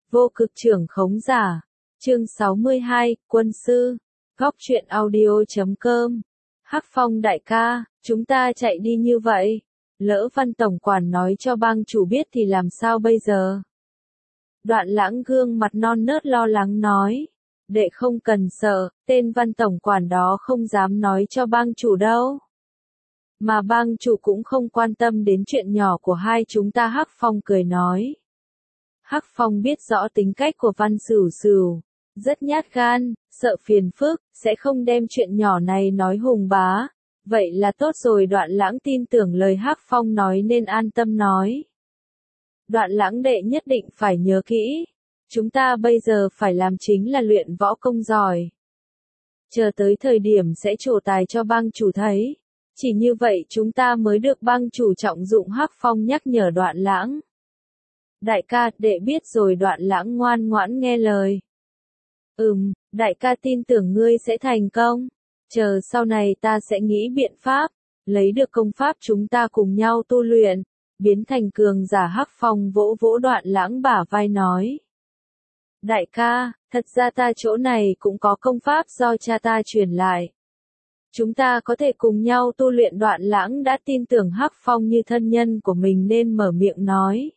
Vô cực trưởng khống giả. Chương 62, quân sư. Góc truyện audio.com. Hắc Phong đại ca, chúng ta chạy đi như vậy. Lỡ Văn tổng quản nói cho bang chủ biết thì làm sao bây giờ? Đoạn Lãng gương mặt non nớt lo lắng nói. Đệ không cần sợ, tên Văn tổng quản đó không dám nói cho bang chủ đâu. Mà bang chủ cũng không quan tâm đến chuyện nhỏ của hai chúng ta. Hắc Phong cười nói. Hắc Phong biết rõ tính cách của Văn Sửu Sửu, rất nhát gan, sợ phiền phức, sẽ không đem chuyện nhỏ này nói Hùng bá. Vậy là tốt rồi. Đoạn Lãng tin tưởng lời Hắc Phong nói nên an tâm nói. Đoạn Lãng đệ nhất định phải nhớ kỹ. Chúng ta bây giờ phải làm chính là luyện võ công giỏi. Chờ tới thời điểm sẽ trổ tài cho bang chủ thấy. Chỉ như vậy chúng ta mới được bang chủ trọng dụng. Hắc Phong nhắc nhở Đoạn Lãng. Đại ca, đệ biết rồi. Đoạn Lãng ngoan ngoãn nghe lời. Đại ca tin tưởng ngươi sẽ thành công. Chờ sau này ta sẽ nghĩ biện pháp, lấy được công pháp chúng ta cùng nhau tu luyện, biến thành cường giả. Hắc Phong vỗ vỗ Đoạn Lãng bả vai nói. Đại ca, thật ra ta chỗ này cũng có công pháp do cha ta truyền lại. Chúng ta có thể cùng nhau tu luyện. Đoạn Lãng đã tin tưởng Hắc Phong như thân nhân của mình nên mở miệng nói.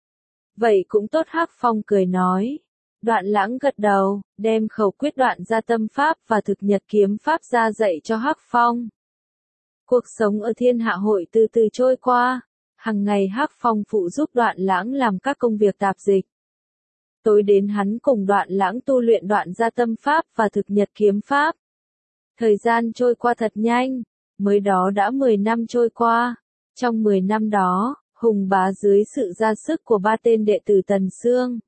Vậy cũng tốt. Hắc Phong cười nói. Đoạn Lãng gật đầu, đem khẩu quyết Đoạn Gia Tâm Pháp và thực nhật kiếm pháp ra dạy cho Hắc Phong. Cuộc sống ở Thiên Hạ Hội từ từ trôi qua, hàng ngày Hắc Phong phụ giúp Đoạn Lãng làm các công việc tạp dịch. Tối đến hắn cùng Đoạn Lãng tu luyện Đoạn Gia Tâm Pháp và thực nhật kiếm pháp. Thời gian trôi qua thật nhanh, mới đó đã 10 năm trôi qua. Trong 10 năm đó, Hùng bá dưới sự ra sức của 3 tên đệ tử Tần Xương,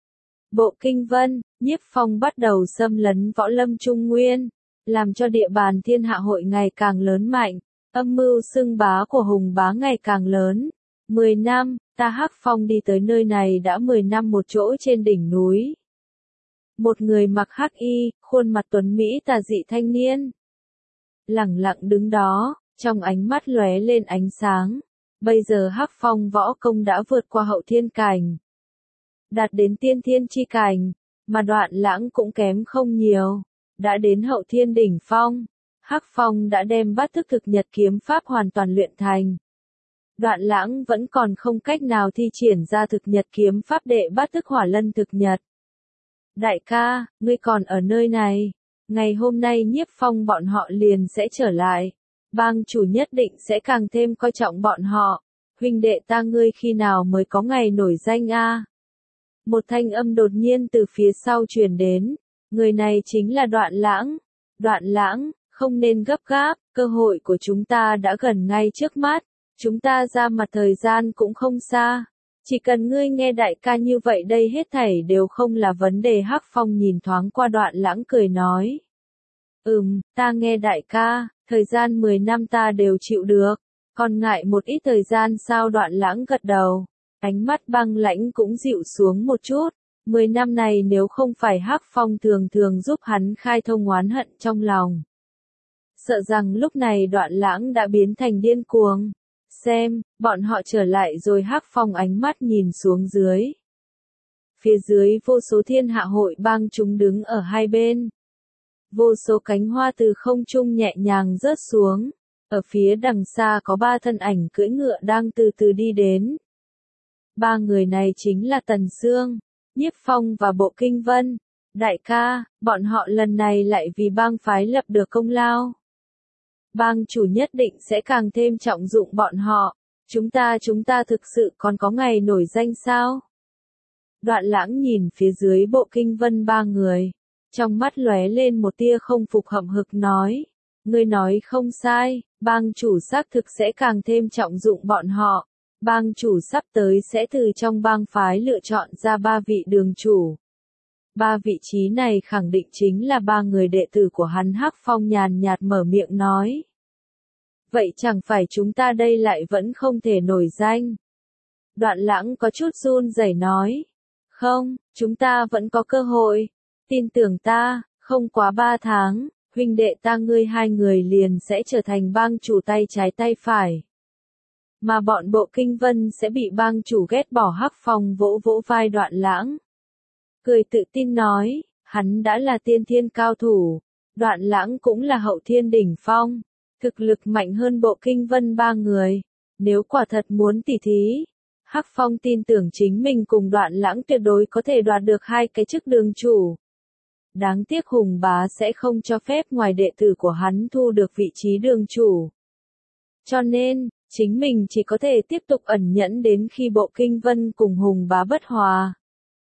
Bộ Kinh Vân, Nhiếp Phong bắt đầu xâm lấn võ lâm Trung Nguyên, làm cho địa bàn Thiên Hạ Hội ngày càng lớn mạnh, âm mưu xưng bá của Hùng bá ngày càng lớn. 10 năm, ta Hắc Phong đi tới nơi này đã 10 năm. Một chỗ trên đỉnh núi. Một người mặc hắc y, khuôn mặt tuấn mỹ tà dị thanh niên. Lẳng lặng đứng đó, trong ánh mắt lóe lên ánh sáng. Bây giờ Hắc Phong võ công đã vượt qua hậu thiên cảnh, đạt đến tiên thiên chi cảnh, mà Đoạn Lãng cũng kém không nhiều, đã đến hậu thiên đỉnh phong. Hắc Phong đã đem bát thức thực nhật kiếm pháp hoàn toàn luyện thành. Đoạn Lãng vẫn còn không cách nào thi triển ra thực nhật kiếm pháp đệ bát thức hỏa lân thực nhật. Đại ca, ngươi còn ở nơi này, ngày hôm nay Nhiếp Phong bọn họ liền sẽ trở lại. Bang chủ nhất định sẽ càng thêm coi trọng bọn họ. Huynh đệ ta ngươi khi nào mới có ngày nổi danh a? Một thanh âm đột nhiên từ phía sau truyền đến. Người này chính là Đoạn Lãng. Đoạn Lãng, không nên gấp gáp, cơ hội của chúng ta đã gần ngay trước mắt. Chúng ta ra mặt thời gian cũng không xa. Chỉ cần ngươi nghe đại ca như vậy đây hết thảy đều không là vấn đề. Hắc Phong nhìn thoáng qua Đoạn Lãng cười nói. Ta nghe đại ca, thời gian 10 năm ta đều chịu được. Còn ngại một ít thời gian sao? Đoạn Lãng gật đầu. Ánh mắt băng lãnh cũng dịu xuống một chút. 10 năm này nếu không phải Hắc Phong thường thường giúp hắn khai thông oán hận trong lòng, sợ rằng lúc này Đoạn Lãng đã biến thành điên cuồng. Xem, bọn họ trở lại rồi. Hắc Phong ánh mắt nhìn xuống dưới. Phía dưới vô số Thiên Hạ Hội bang chúng đứng ở hai bên. Vô số cánh hoa từ không trung nhẹ nhàng rớt xuống. Ở phía đằng xa có 3 thân ảnh cưỡi ngựa đang từ từ đi đến. 3 người này chính là Tần Xương, Nhiếp Phong và Bộ Kinh Vân. Đại ca, bọn họ lần này lại vì bang phái lập được công lao. Bang chủ nhất định sẽ càng thêm trọng dụng bọn họ. Chúng ta thực sự còn có ngày nổi danh sao? Đoạn Lãng nhìn phía dưới Bộ Kinh Vân 3 người. Trong mắt lóe lên một tia không phục hậm hực nói. Ngươi nói không sai, bang chủ xác thực sẽ càng thêm trọng dụng bọn họ. Bang chủ sắp tới sẽ từ trong bang phái lựa chọn ra 3 vị đường chủ. 3 vị trí này khẳng định chính là 3 người đệ tử của hắn. Hắc Phong nhàn nhạt mở miệng nói. Vậy chẳng phải chúng ta đây lại vẫn không thể nổi danh? Đoạn Lãng có chút run rẩy nói. Không, chúng ta vẫn có cơ hội. Tin tưởng ta, không quá 3 tháng, huynh đệ ta ngươi 2 người liền sẽ trở thành bang chủ tay trái tay phải. Mà bọn Bộ Kinh Vân sẽ bị bang chủ ghét bỏ. Hắc Phong vỗ vỗ vai Đoạn Lãng. cười tự tin nói, hắn đã là tiên thiên cao thủ, Đoạn Lãng cũng là hậu thiên đỉnh phong, thực lực mạnh hơn Bộ Kinh Vân ba người, nếu quả thật muốn tỉ thí, Hắc Phong tin tưởng chính mình cùng Đoạn Lãng tuyệt đối có thể đoạt được hai cái chức đường chủ. Đáng tiếc Hùng Bá sẽ không cho phép ngoài đệ tử của hắn thu được vị trí đường chủ. Cho nên, chính mình chỉ có thể tiếp tục ẩn nhẫn đến khi Bộ Kinh Vân cùng Hùng Bá bất hòa.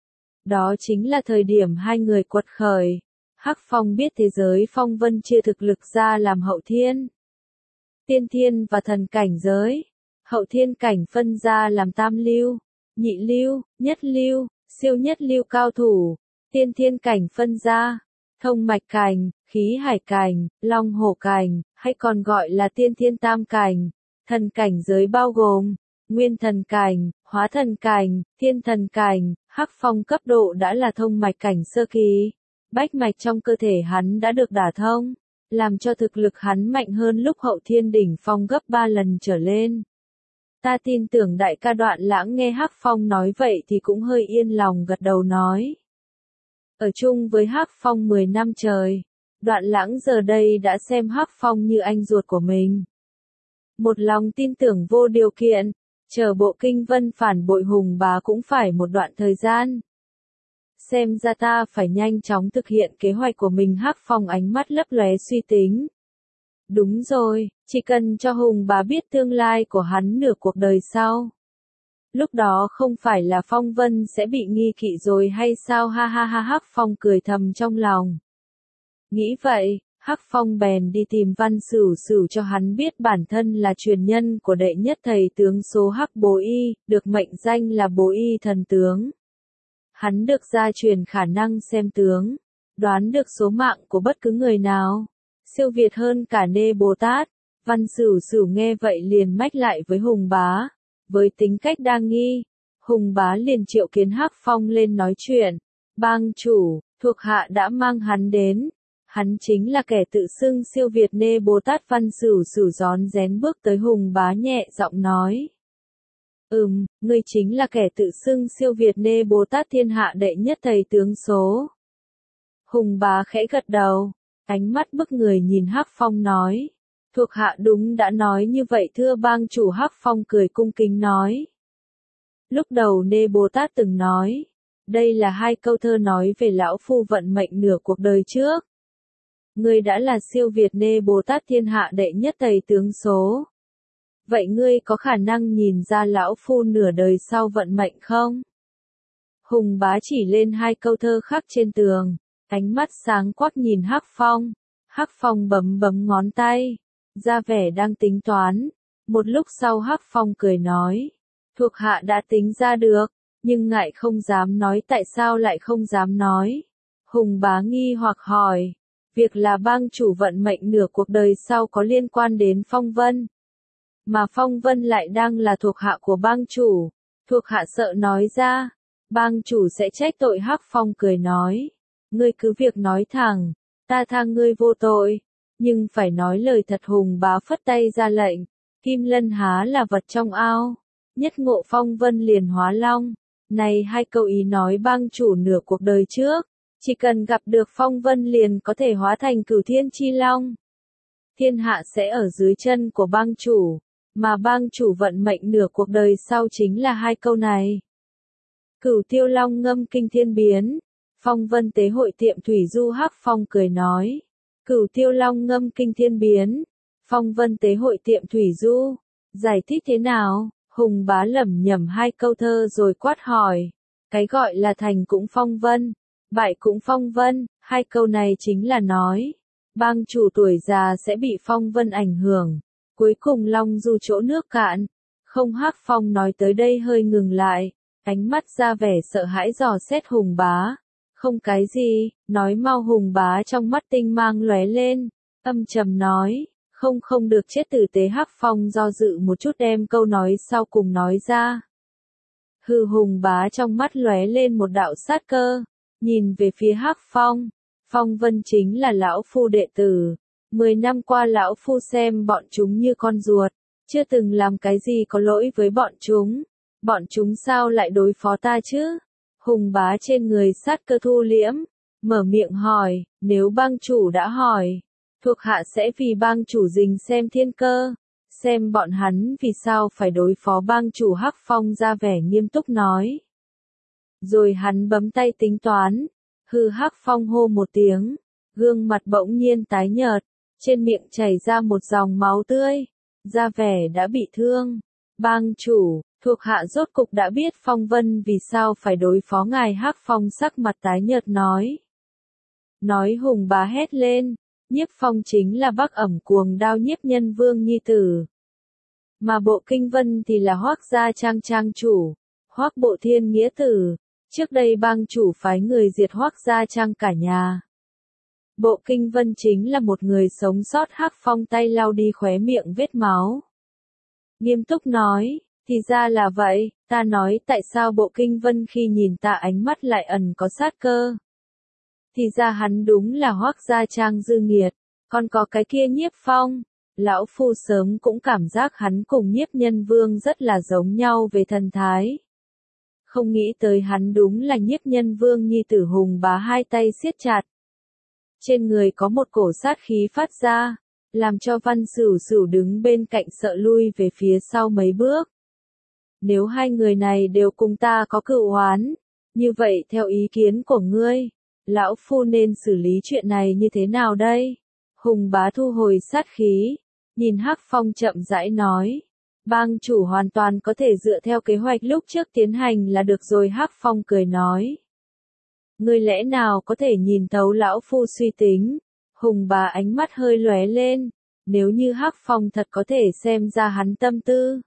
Đó chính là thời điểm hai người quật khởi. Hắc Phong biết thế giới phong vân chia thực lực ra làm hậu thiên, tiên thiên và thần cảnh giới. Hậu thiên cảnh phân ra làm tam lưu, nhị lưu, nhất lưu, siêu nhất lưu cao thủ. Tiên thiên cảnh phân ra, thông mạch cảnh, khí hải cảnh, long hổ cảnh, hay còn gọi là tiên thiên tam cảnh. Thần cảnh giới bao gồm, nguyên thần cảnh, hóa thần cảnh, thiên thần cảnh. Hắc Phong cấp độ đã là thông mạch cảnh sơ kỳ. Bách mạch trong cơ thể hắn đã được đả thông, làm cho thực lực hắn mạnh hơn lúc hậu thiên đỉnh phong gấp 3 lần trở lên. Ta tin tưởng đại ca Đoạn Lãng nghe Hắc Phong nói vậy thì cũng hơi yên lòng gật đầu nói. Ở chung với Hắc Phong 10 năm trời, Đoạn Lãng giờ đây đã xem Hắc Phong như anh ruột của mình. Một lòng tin tưởng vô điều kiện, chờ Bộ Kinh Vân phản bội Hùng Bá cũng phải một đoạn thời gian. Xem ra ta phải nhanh chóng thực hiện kế hoạch của mình. Hắc Phong ánh mắt lấp lóe suy tính. Đúng rồi, chỉ cần cho Hùng Bá biết tương lai của hắn nửa cuộc đời sau. Lúc đó không phải là Phong Vân sẽ bị nghi kỵ rồi hay sao? Ha ha ha. Hắc Phong cười thầm trong lòng. Nghĩ vậy, Hắc Phong bèn đi tìm Văn Sửu Sửu cho hắn biết bản thân là truyền nhân của đệ nhất thầy tướng số Hắc Bố Y, được mệnh danh là Bố Y thần tướng. Hắn được gia truyền khả năng xem tướng, đoán được số mạng của bất cứ người nào, siêu việt hơn cả Nê Bồ Tát. Văn Sửu Sửu nghe vậy liền mách lại với Hùng Bá, với tính cách đa nghi, Hùng Bá liền triệu kiến Hắc Phong lên nói chuyện. Bang chủ, thuộc hạ đã mang hắn đến, hắn chính là kẻ tự xưng siêu việt Nê Bồ Tát. Văn Sửu Sửu rón rén bước tới Hùng Bá nhẹ giọng nói. Ngươi chính là kẻ tự xưng siêu việt Nê Bồ Tát thiên hạ đệ nhất thầy tướng số. Hùng Bá khẽ gật đầu, ánh mắt bức người nhìn Hắc Phong nói. Thuộc hạ đúng đã nói như vậy thưa bang chủ. Hắc Phong cười cung kính nói. Lúc đầu Nê Bồ Tát từng nói, đây là hai câu thơ nói về lão phu vận mệnh nửa cuộc đời trước. Ngươi đã là siêu việt Nê Bồ Tát thiên hạ đệ nhất thầy tướng số. Vậy ngươi có khả năng nhìn ra lão phu nửa đời sau vận mệnh không? Hùng Bá chỉ lên hai câu thơ khắc trên tường, ánh mắt sáng quắc nhìn Hắc Phong. Hắc Phong bấm bấm ngón tay, ra vẻ đang tính toán. Một lúc sau Hắc Phong cười nói, thuộc hạ đã tính ra được, nhưng ngại không dám nói. Tại sao lại không dám nói? Hùng Bá nghi hoặc hỏi, việc là bang chủ vận mệnh nửa cuộc đời sau có liên quan đến Phong Vân. Mà Phong Vân lại đang là thuộc hạ của bang chủ, thuộc hạ sợ nói ra, bang chủ sẽ trách tội. Hắc Phong cười nói, ngươi cứ việc nói thẳng, ta tha ngươi vô tội, nhưng phải nói lời thật. Hùng Bá phất tay ra lệnh, Kim Lân há là vật trong ao, nhất ngộ Phong Vân liền hóa long. Này hai câu ý nói bang chủ nửa cuộc đời trước, chỉ cần gặp được Phong Vân liền có thể hóa thành Cửu Thiên Chi Long. Thiên hạ sẽ ở dưới chân của bang chủ. Mà bang chủ vận mệnh nửa cuộc đời sau chính là hai câu này. Cửu Tiêu Long ngâm kinh thiên biến, Phong Vân tế hội tiệm thủy du. Hắc Phong cười nói, Cửu Tiêu Long ngâm kinh thiên biến, Phong Vân tế hội tiệm thủy du, giải thích thế nào? Hùng Bá lẩm nhẩm hai câu thơ rồi quát hỏi, cái gọi là thành cũng Phong Vân, bại cũng Phong Vân, hai câu này chính là nói, bang chủ tuổi già sẽ bị Phong Vân ảnh hưởng. Cuối cùng Long du chỗ nước cạn. Không. Hắc Phong nói tới đây hơi ngừng lại, ánh mắt ra vẻ sợ hãi dò xét Hùng Bá. Không cái gì, nói mau. Hùng Bá trong mắt tinh mang lóe lên, âm trầm nói, không được chết tử tế. Hắc Phong do dự một chút đem câu nói sau cùng nói ra. Hừ. Hùng Bá trong mắt lóe lên một đạo sát cơ, nhìn về phía Hắc Phong. Phong Vân chính là lão phu đệ tử. 10 năm qua lão phu xem bọn chúng như con ruột, chưa từng làm cái gì có lỗi với bọn chúng sao lại đối phó ta chứ? Hùng bá trên người sát cơ thu liễm, mở miệng hỏi, nếu bang chủ đã hỏi, thuộc hạ sẽ vì bang chủ rình xem thiên cơ, xem bọn hắn vì sao phải đối phó bang chủ. Hắc Phong ra vẻ nghiêm túc nói. Rồi hắn bấm tay tính toán, hừ. Hắc Phong hô một tiếng, gương mặt bỗng nhiên tái nhợt, trên miệng chảy ra một dòng máu tươi, ra vẻ đã bị thương. Bang chủ, thuộc hạ rốt cục đã biết Phong Vân vì sao phải đối phó ngài. Hắc Phong sắc mặt tái nhợt nói. Hùng bá hét lên, Nhiếp Phong chính là Bắc Ẩm Cuồng Đao Nhiếp Nhân Vương nhi tử. Mà Bộ Kinh Vân thì là Hoắc gia trang trang chủ, Hoắc Bộ Thiên nghĩa tử. Trước đây bang chủ phái người diệt Hoắc gia trang cả nhà. Bộ Kinh Vân chính là một người sống sót. Hắc Phong tay lau đi khóe miệng vết máu. Nghiêm túc nói, thì ra là vậy, ta nói tại sao Bộ Kinh Vân khi nhìn ta ánh mắt lại ẩn có sát cơ. Thì ra hắn đúng là Hoắc gia trang dư nghiệt, còn có cái kia Nhiếp Phong. Lão phu sớm cũng cảm giác hắn cùng Nhiếp Nhân Vương rất là giống nhau về thần thái. Không nghĩ tới hắn đúng là Nhiếp Nhân Vương nhi tử. Hùng bá hai tay siết chặt. Trên người có một cổ sát khí phát ra, làm cho Văn Sửu Sửu đứng bên cạnh sợ lui về phía sau mấy bước. Nếu hai người này đều cùng ta có cựu oán, như vậy theo ý kiến của ngươi, lão phu nên xử lý chuyện này như thế nào đây? Hùng bá thu hồi sát khí, nhìn Hắc Phong chậm rãi nói. Bang chủ hoàn toàn có thể dựa theo kế hoạch lúc trước tiến hành là được rồi. Hắc Phong cười nói. Ngươi lẽ nào có thể nhìn thấu lão phu suy tính? Hùng bá ánh mắt hơi lóe lên, nếu như Hắc Phong thật có thể xem ra hắn tâm tư,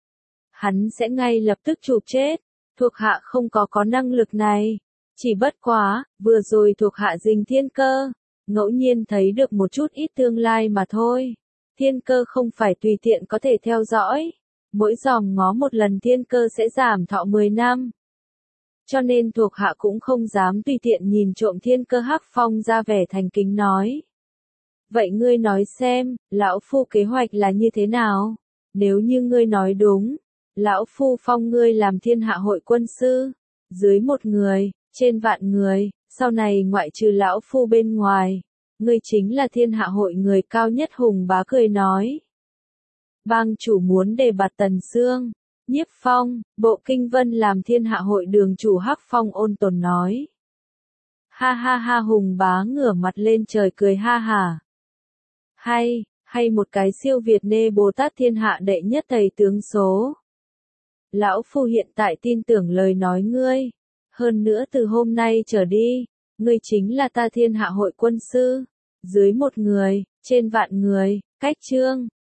hắn sẽ ngay lập tức chụp chết. Thuộc hạ không có năng lực này, chỉ bất quá, vừa rồi thuộc hạ rình thiên cơ, ngẫu nhiên thấy được một chút ít tương lai mà thôi. Thiên cơ không phải tùy tiện có thể theo dõi, mỗi dòm ngó một lần thiên cơ sẽ giảm thọ 10 năm. Cho nên thuộc hạ cũng không dám tùy tiện nhìn trộm thiên cơ. Hắc Phong ra vẻ thành kính nói. Vậy ngươi nói xem, lão phu kế hoạch là như thế nào? Nếu như ngươi nói đúng, lão phu phong ngươi làm thiên hạ hội quân sư, dưới 1 người, trên vạn người, sau này ngoại trừ lão phu bên ngoài, ngươi chính là thiên hạ hội người cao nhất. Hùng bá cười nói. Bang chủ muốn đề bạt Tần Xương, Nhiếp Phong, Bộ Kinh Vân làm thiên hạ hội đường chủ. Hắc Phong ôn tồn nói. Ha ha ha. Hùng bá ngửa mặt lên trời cười ha hả. Hay một cái siêu Việt Nê Bồ Tát thiên hạ đệ nhất thầy tướng số. Lão phu hiện tại tin tưởng lời nói ngươi, hơn nữa từ hôm nay trở đi, ngươi chính là ta thiên hạ hội quân sư, dưới 1 người, trên vạn người. Cách chương